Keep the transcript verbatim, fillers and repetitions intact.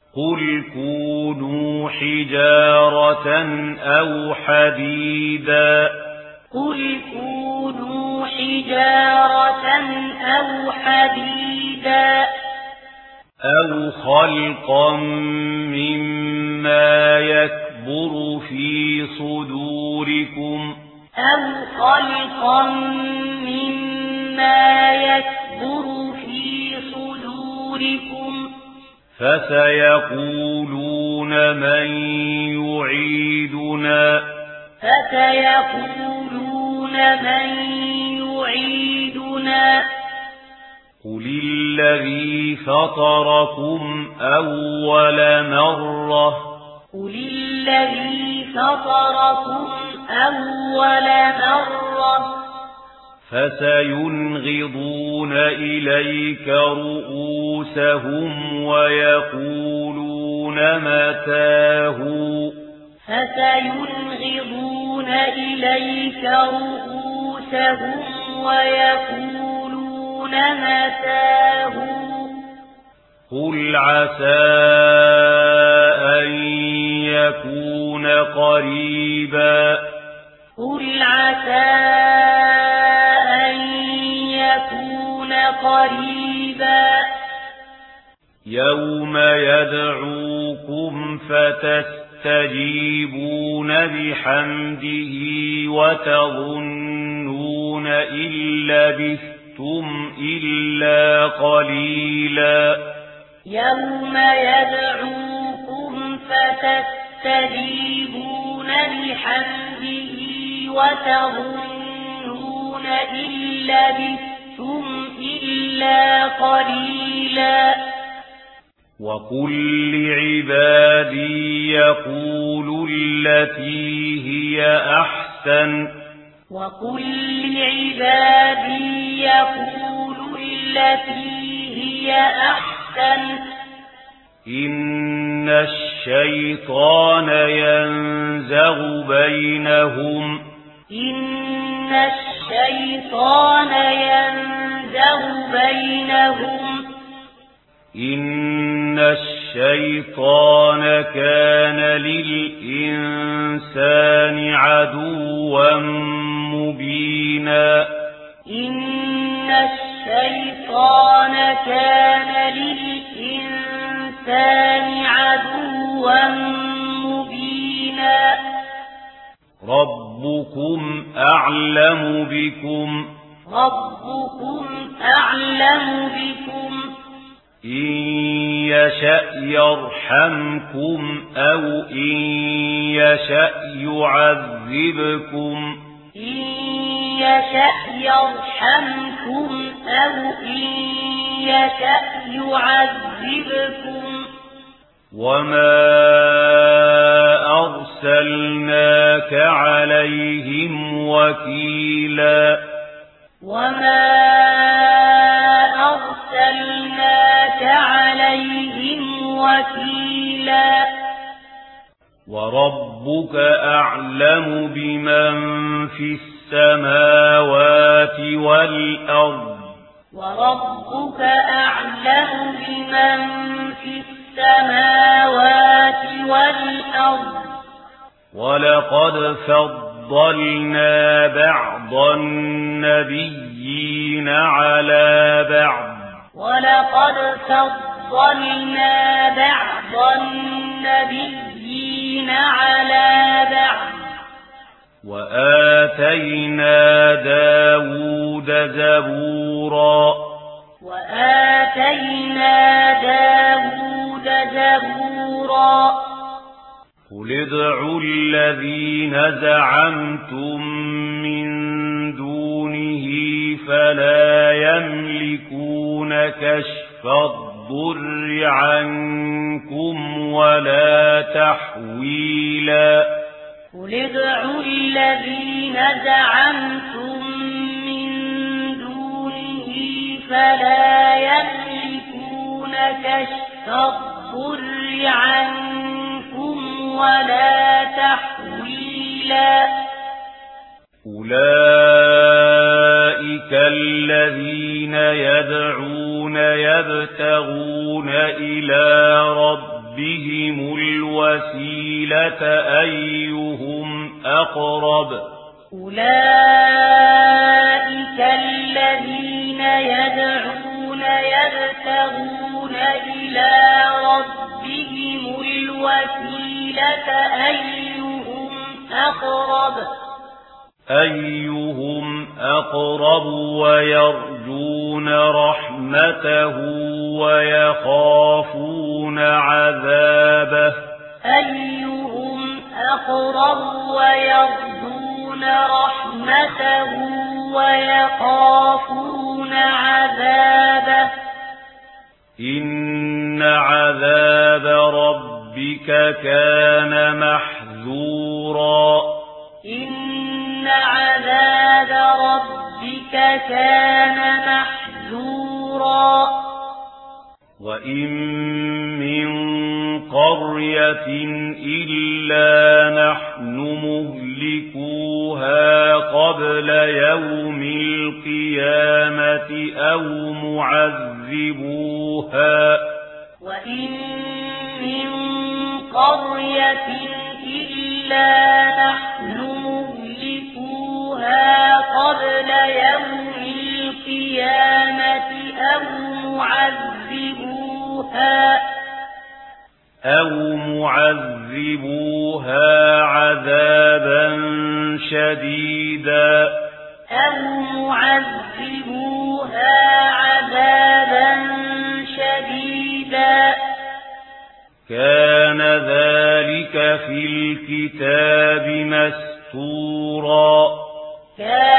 قل كونوا حجارة أو حديدا قل كونوا حجارة أو حديدا أو خلقا مما يكبر في صدوركم أو خلقا مما يكبر في صدوركم فسيقولون من يعيدنا فسيقولون من يعيدنا قل الذي فطركم أول مرة قل الذي فطركم أول مرة فسينغضون إليك رؤوسهم ويقولون متاه فسينغضون إليك رؤوسهم ويقولون متاه قل عسى أن يكون قريبا قل عسى أن يكون قريبا يوم يدعوكم فتستجيبون بحمده وتظنون إن لبثتم إلا قليلا يوم يدعوكم فتستجيبون بحمده وتظنون إن لبثتم إلا قليلا وقل لعبادي يقولوا التي هي أحسن وقل لعبادي يقولوا التي هي أحسن إن الشيطان ينزغ بينهم إن الشيطان ينزغ بينهم إن الشيطان كان للإنسان عدوا مبينا إن الشيطان كان للإنسان عدوا مبينا ربكم أعلم بكم ربكم أعلم بكم إن يشأ يرحمكم أو إن يشأ يعذبكم إن يشأ يرحمكم أو إن يشأ يعذبكم وما أرسلناك عليهم وكيلا وما أرسلناك عليهم وكيلا وربك أعلم بمن في السماوات والأرض وربك أعلم بمن في السماوات والأرض ولقد فضلنا بعض النبيين على بعض ولقد فضلنا بعض النبيين على بعض وآتينا داود زبورا وآتينا داود زبورا قل ادعوا الذين زعمتم من دونه فلا يملكون كشف الضر عنكم ولا تحويلا قل ادعوا الذين زعمتم من دونه فلا يملكون كشف الضر عنكم ولا تحويلا أولئك الذين يدعون يبتغون إلى ربهم ربهم الوسيلة أيهم أقرب أولئك الذين يدعون يبتغون إلى ربهم الوسيلة أيهم أقرب أيهم أقرب ويرجون رحمته ويخافون عذابه أيهم أقرب ويرجون رحمته ويخافون عذابه إن عذاب ربك كان محذورا إن عذاب ربك كان محذورا وإن من قرية إلا نحن مهلكوها قبل يوم القيامة أو معذبوها وإن من قرية إلا نحن مهلكوها قبل يوم القيامة أو معذبوها أو معذبوها عذابا شديدا أو معذبوها عذابا شديدا كان ذلك في الكتاب مسطورا كان